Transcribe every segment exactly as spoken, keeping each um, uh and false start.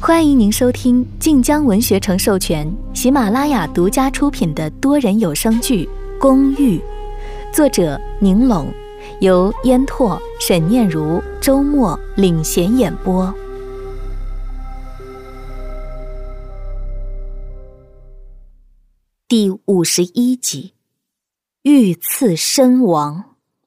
欢迎您收听晋江文学城授权、喜马拉雅独家出品的多人有声剧《公寓》，作者宁拢，由烟拓、沈念如、周末领衔演播。第五十一集，遇刺身亡。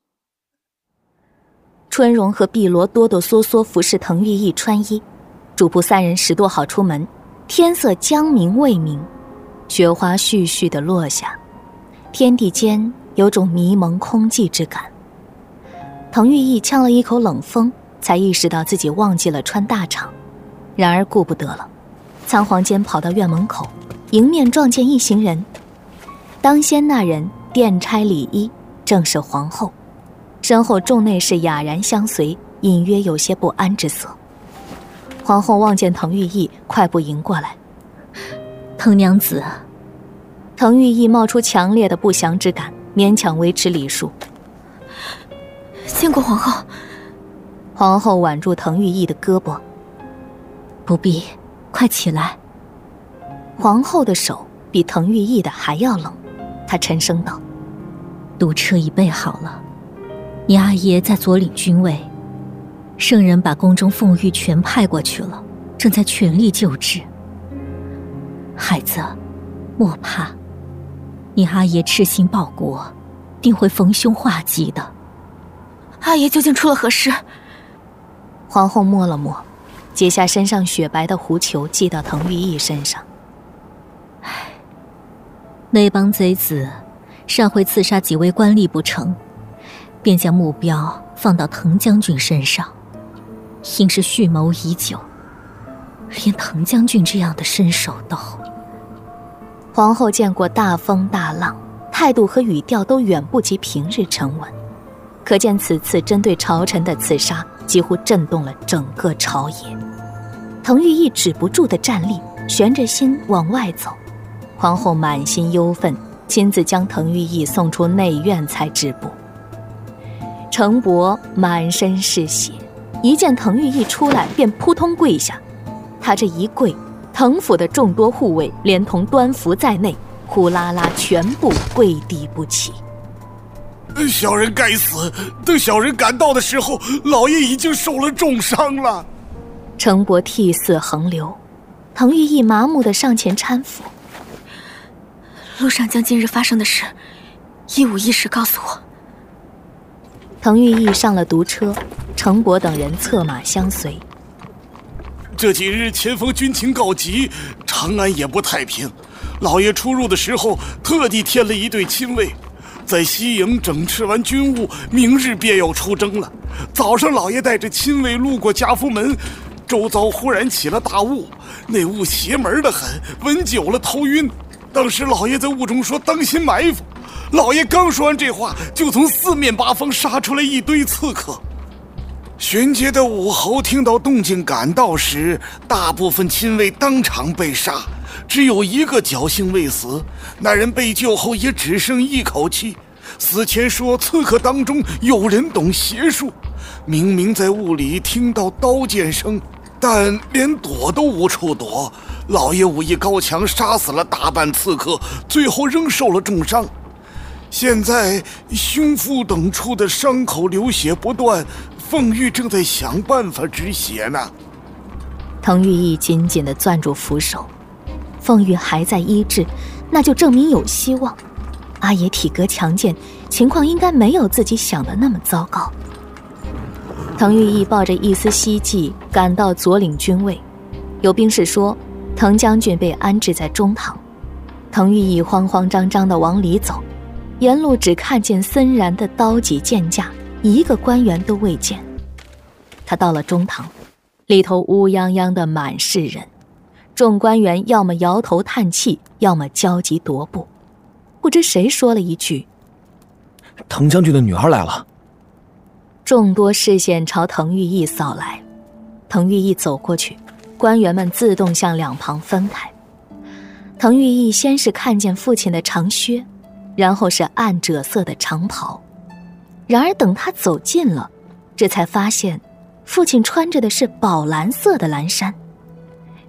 春荣和碧罗哆哆嗦嗦服侍滕玉义穿衣，主仆三人拾掇好出门，天色将明未明，雪花絮絮地落下，天地间有种迷蒙空寂之感。滕玉义呛了一口冷风，才意识到自己忘记了穿大氅，然而顾不得了，仓皇间跑到院门口，迎面撞见一行人。当先那人殿差礼衣，正是皇后，身后众内侍哑然相随，隐约有些不安之色。皇后望见滕玉义，快步迎过来。 滕娘子。 滕玉义冒出强烈的不祥之感，勉强维持礼数。 见过皇后。 皇后挽住滕玉义的胳膊。 不必，快起来。 皇后的手比滕玉义的还要冷，她沉声道： 毒车已备好了，你阿爷在左领军位，圣人把宫中凤玉全派过去了，正在全力救治。孩子，莫怕，你阿爷痴心报国，定会逢凶化吉的。 阿爷究竟出了何事？ 皇后摸了摸，解下身上雪白的狐裘系到滕玉义身上。 唉，那帮贼子上回刺杀几位官吏不成，便将目标放到滕将军身上，应是蓄谋已久。连滕将军这样的身手都…… 皇后见过大风大浪，态度和语调都远不及平日沉稳，可见此次针对朝臣的刺杀几乎震动了整个朝野。滕玉义止不住的站立，悬着心往外走。皇后满心忧愤，亲自将滕玉义送出内院才止步。程伯满身是血，一见滕玉义出来便扑通跪下。他这一跪，滕府的众多护卫连同端福在内，呼啦啦全部跪地不起。 小人该死，等小人赶到的时候，老爷已经受了重伤了。 程伯涕泗横流，滕玉义麻木地上前搀扶。 路上将今日发生的事一五一十告诉我。 滕玉义上了毒车，程伯等人策马相随。 这几日前锋军情告急，长安也不太平。老爷出入的时候，特地添了一队亲卫，在西营整治完军务，明日便要出征了。早上老爷带着亲卫路过家福门，周遭忽然起了大雾，那雾邪门的很，闻久了头晕。当时老爷在雾中说当心埋伏，老爷刚说完这话，就从四面八方杀出来一堆刺客。巡街的武侯听到动静赶到时，大部分亲卫当场被杀，只有一个侥幸未死。那人被救后也只剩一口气，死前说刺客当中有人懂邪术，明明在雾里听到刀剑声，但连躲都无处躲。老爷武艺高强，杀死了大半刺客，最后仍受了重伤。现在胸腹等处的伤口流血不断，凤玉正在想办法止血呢。 滕玉义紧紧地攥住扶手，凤玉还在医治，那就证明有希望。阿爷体格强健，情况应该没有自己想的那么糟糕。滕玉义抱着一丝希冀赶到左领军位，有兵士说滕将军被安置在中堂。滕玉义慌慌张张地往里走，沿路只看见森然的刀戟剑架，一个官员都未见。他到了中堂，里头乌泱泱的满是人，众官员要么摇头叹气，要么焦急踱步。不知谁说了一句： 滕将军的女儿来了。 众多视线朝滕玉义扫来，滕玉义走过去，官员们自动向两旁分开。滕玉义先是看见父亲的长靴，然后是暗赭色的长袍，然而等他走近了，这才发现父亲穿着的是宝蓝色的蓝衫，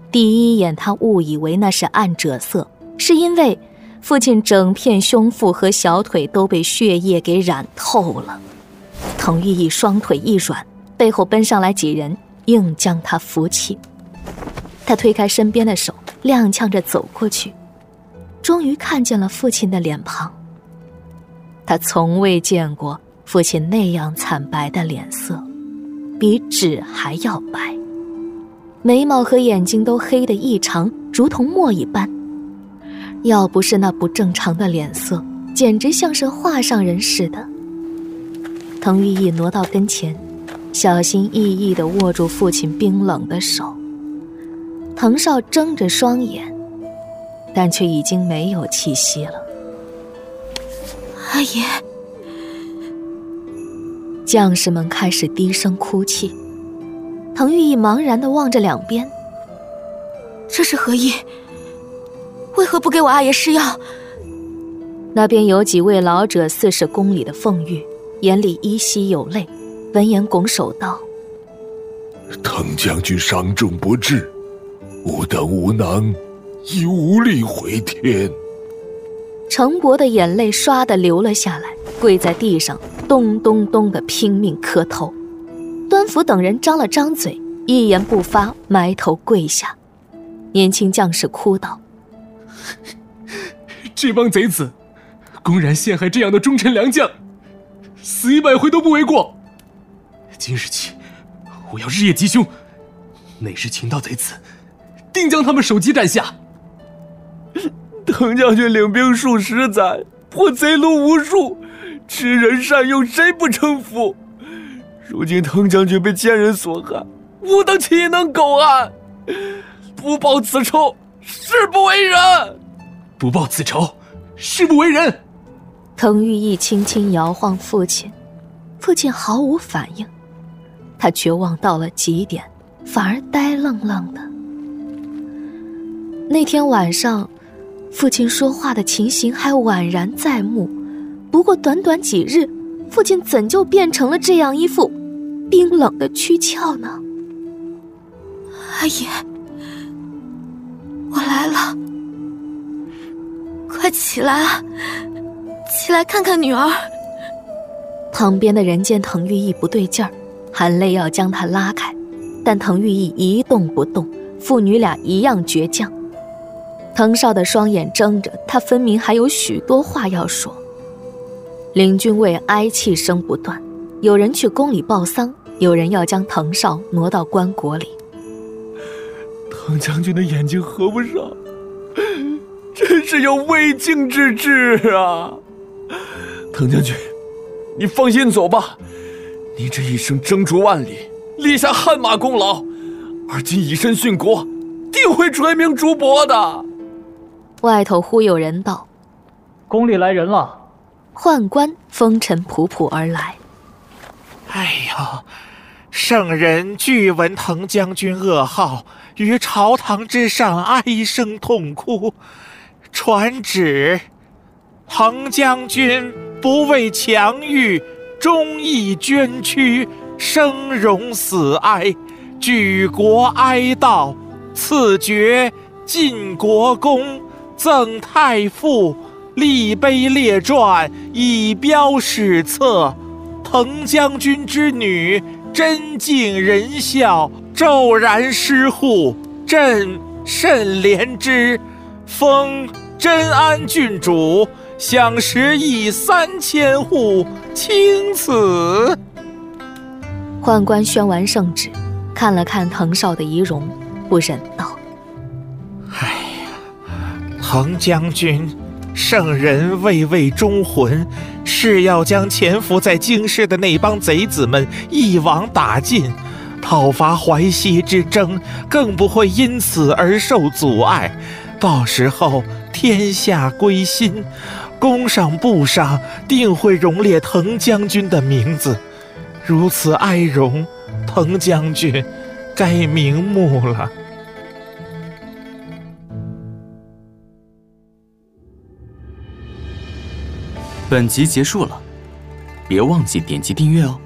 第一眼他误以为那是暗赭色，是因为父亲整片胸腹和小腿都被血液给染透了。滕玉义双腿一软，背后奔上来几人，硬将他扶起。他推开身边的手，踉跄着走过去，终于看见了父亲的脸庞。他从未见过父亲那样惨白的脸色，比纸还要白，眉毛和眼睛都黑得异常，如同墨一般。要不是那不正常的脸色，简直像是画上人似的。滕玉义挪到跟前，小心翼翼地握住父亲冰冷的手。滕少睁着双眼，但却已经没有气息了。 阿爷， 将士们开始低声哭泣。滕玉义茫然地望着两边， 这是何意？为何不给我阿爷施药？ 那边有几位老者似是宫里的凤玉，眼里依稀有泪，闻言拱手道： 滕将军伤重不治，吾等无能，已无力回天。 程伯的眼泪唰地流了下来，跪在地上咚咚咚地拼命磕头。端福等人张了张嘴，一言不发，埋头跪下。年轻将士哭道： 这帮贼子公然陷害这样的忠臣良将，死一百回都不为过。今日起我要日夜缉凶，哪日擒到贼子，定将他们首级斩下。 滕将军领兵数十载，破贼虏无数，知人善用，谁不称服？如今滕将军被奸人所害，吾等岂能苟安？不报此仇，誓不为人。 不报此仇，誓不为人。 滕玉义轻轻摇晃父亲，父亲毫无反应。他绝望到了极点，反而呆愣愣的。那天晚上，父亲说话的情形还宛然在目，不过短短几日，父亲怎就变成了这样一副冰冷的躯壳呢？ 阿爷，我来了，快起来啊，起来看看女儿。 旁边的人见滕玉义不对劲儿，含泪要将他拉开，但滕玉义一动不动，父女俩一样倔强。滕少的双眼睁着，他分明还有许多话要说。领军卫哀泣声不断，有人去宫里报丧，有人要将滕少挪到棺椁里。 滕将军的眼睛合不上，真是有未竟之志啊！滕将军，你放心走吧，你这一生征逐万里，立下汗马功劳，而今以身殉国，定会垂名竹帛的。 外头忽有人道： 宫里来人了。 宦官风尘仆仆而来。 哎呀，圣人据闻滕将军噩耗，于朝堂之上哀声痛哭，传旨滕将军不畏强欲，忠义捐躯，生荣死哀，举国哀悼，赐爵晋国公，赠太傅，立碑列传，以标史册。滕将军之女，真敬仁孝，骤然失户，朕甚怜之，封真安郡主，享食邑三千户，钦此。 宦官宣完圣旨，看了看滕少的仪容，不忍道： 哎呀，滕将军，圣人未为忠魂，是要将潜伏在京师的那帮贼子们一网打尽，讨伐淮西之争更不会因此而受阻碍。到时候天下归心，宫上簿上定会荣列滕将军的名字。如此哀荣，滕将军该瞑目了。 本集结束了，别忘记点击订阅哦。